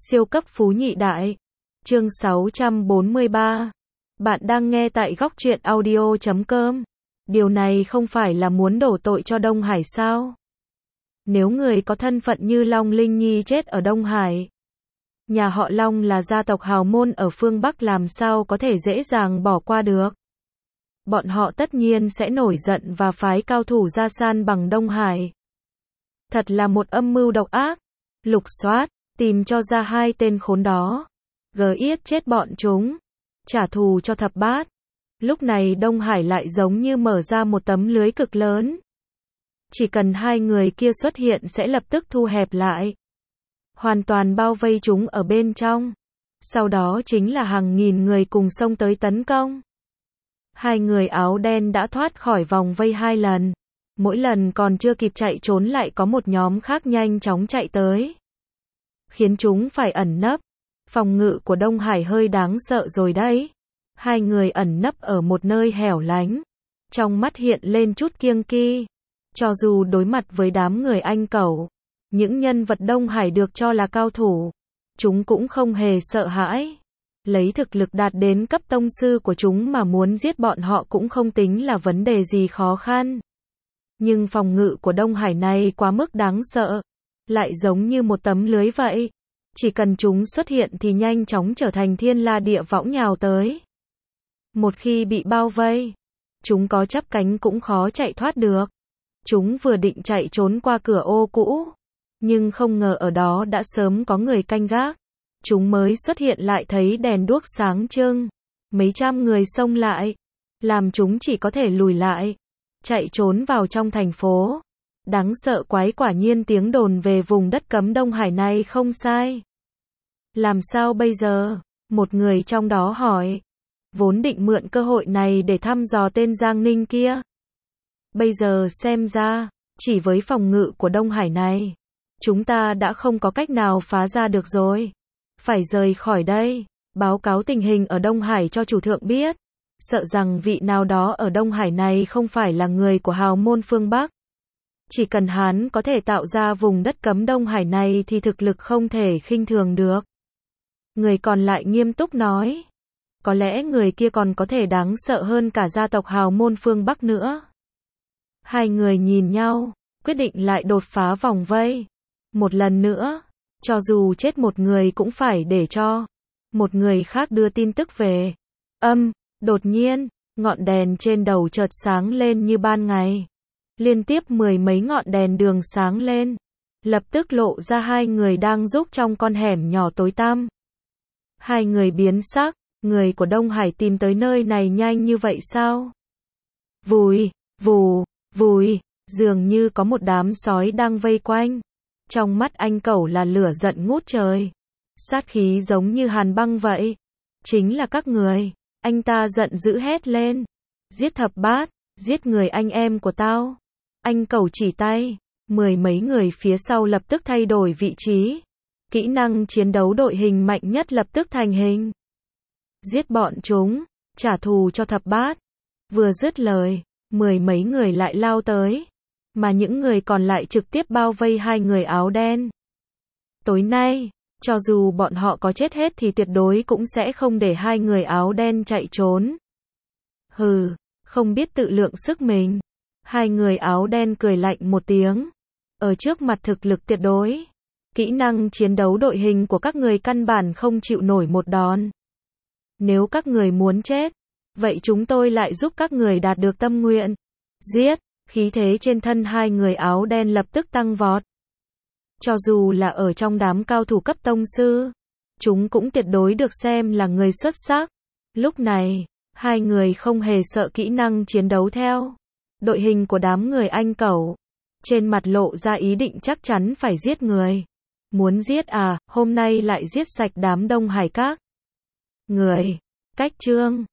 Siêu cấp phú nhị đại. Chương 643. Bạn đang nghe tại góc truyện audio.com. Điều này không phải là muốn đổ tội cho Đông Hải sao? Nếu người có thân phận như Long Linh Nhi chết ở Đông Hải, nhà họ Long là gia tộc hào môn ở phương Bắc, làm sao có thể dễ dàng bỏ qua được. Bọn họ tất nhiên sẽ nổi giận và phái cao thủ ra san bằng Đông Hải. Thật là một âm mưu độc ác. Lục soát, tìm cho ra hai tên khốn đó. Giết chết bọn chúng. Trả thù cho thập bát. Lúc này Đông Hải lại giống như mở ra một tấm lưới cực lớn. Chỉ cần hai người kia xuất hiện sẽ lập tức thu hẹp lại. Hoàn toàn bao vây chúng ở bên trong. Sau đó chính là hàng nghìn người cùng xông tới tấn công. Hai người áo đen đã thoát khỏi vòng vây hai lần. Mỗi lần còn chưa kịp chạy trốn lại có một nhóm khác nhanh chóng chạy tới. Khiến chúng phải ẩn nấp. Phòng ngự của Đông Hải hơi đáng sợ rồi đấy. Hai người ẩn nấp ở một nơi hẻo lánh. Trong mắt hiện lên chút kiêng kỵ. Cho dù đối mặt với đám người Anh Cẩu, những nhân vật Đông Hải được cho là cao thủ, chúng cũng không hề sợ hãi. Lấy thực lực đạt đến cấp tông sư của chúng mà muốn giết bọn họ cũng không tính là vấn đề gì khó khăn. Nhưng phòng ngự của Đông Hải này quá mức đáng sợ. Lại giống như một tấm lưới vậy. Chỉ cần chúng xuất hiện thì nhanh chóng trở thành thiên la địa võng nhào tới. Một khi bị bao vây, chúng có chắp cánh cũng khó chạy thoát được. Chúng vừa định chạy trốn qua cửa ô cũ, nhưng không ngờ ở đó đã sớm có người canh gác. Chúng mới xuất hiện lại thấy đèn đuốc sáng trưng. Mấy trăm người xông lại, làm chúng chỉ có thể lùi lại, chạy trốn vào trong thành phố. Đáng sợ quái, quả nhiên tiếng đồn về vùng đất cấm Đông Hải này không sai. Làm sao bây giờ? Một người trong đó hỏi. Vốn định mượn cơ hội này để thăm dò tên Giang Ninh kia. Bây giờ xem ra, chỉ với phòng ngự của Đông Hải này, chúng ta đã không có cách nào phá ra được rồi. Phải rời khỏi đây, báo cáo tình hình ở Đông Hải cho chủ thượng biết. Sợ rằng vị nào đó ở Đông Hải này không phải là người của hào môn phương Bắc. Chỉ cần hắn có thể tạo ra vùng đất cấm Đông Hải này thì thực lực không thể khinh thường được. Người còn lại nghiêm túc nói. Có lẽ người kia còn có thể đáng sợ hơn cả gia tộc hào môn phương Bắc nữa. Hai người nhìn nhau, quyết định lại đột phá vòng vây. Một lần nữa, cho dù chết một người cũng phải để cho một người khác đưa tin tức về. Đột nhiên, ngọn đèn trên đầu chợt sáng lên như ban ngày. Liên tiếp mười mấy ngọn đèn đường sáng lên. Lập tức lộ ra hai người đang rúc trong con hẻm nhỏ tối tăm. Hai người biến sắc, người của Đông Hải tìm tới nơi này nhanh như vậy sao? Vùi, vù, vùi, dường như có một đám sói đang vây quanh. Trong mắt Anh Cẩu là lửa giận ngút trời. Sát khí giống như hàn băng vậy. Chính là các người. Anh ta giận dữ hét lên. Giết thập bát, giết người anh em của tao. Anh Cẩu chỉ tay. Mười mấy người phía sau lập tức thay đổi vị trí. Kỹ năng chiến đấu đội hình mạnh nhất lập tức thành hình. Giết bọn chúng, trả thù cho thập bát. Vừa dứt lời, mười mấy người lại lao tới. Mà những người còn lại trực tiếp bao vây hai người áo đen. Tối nay, cho dù bọn họ có chết hết thì tuyệt đối cũng sẽ không để hai người áo đen chạy trốn. Hừ, không biết tự lượng sức mình. Hai người áo đen cười lạnh một tiếng. Ở trước mặt thực lực tuyệt đối, kỹ năng chiến đấu đội hình của các người căn bản không chịu nổi một đòn. Nếu các người muốn chết, vậy chúng tôi lại giúp các người đạt được tâm nguyện. Giết! Khí thế trên thân hai người áo đen lập tức tăng vọt. Cho dù là ở trong đám cao thủ cấp tông sư, chúng cũng tuyệt đối được xem là người xuất sắc. Lúc này, hai người không hề sợ kỹ năng chiến đấu theo đội hình của đám người Anh Cẩu. Trên mặt lộ ra ý định chắc chắn phải giết người. Muốn giết à, hôm nay lại giết sạch đám Đông Hải các người. Cách chương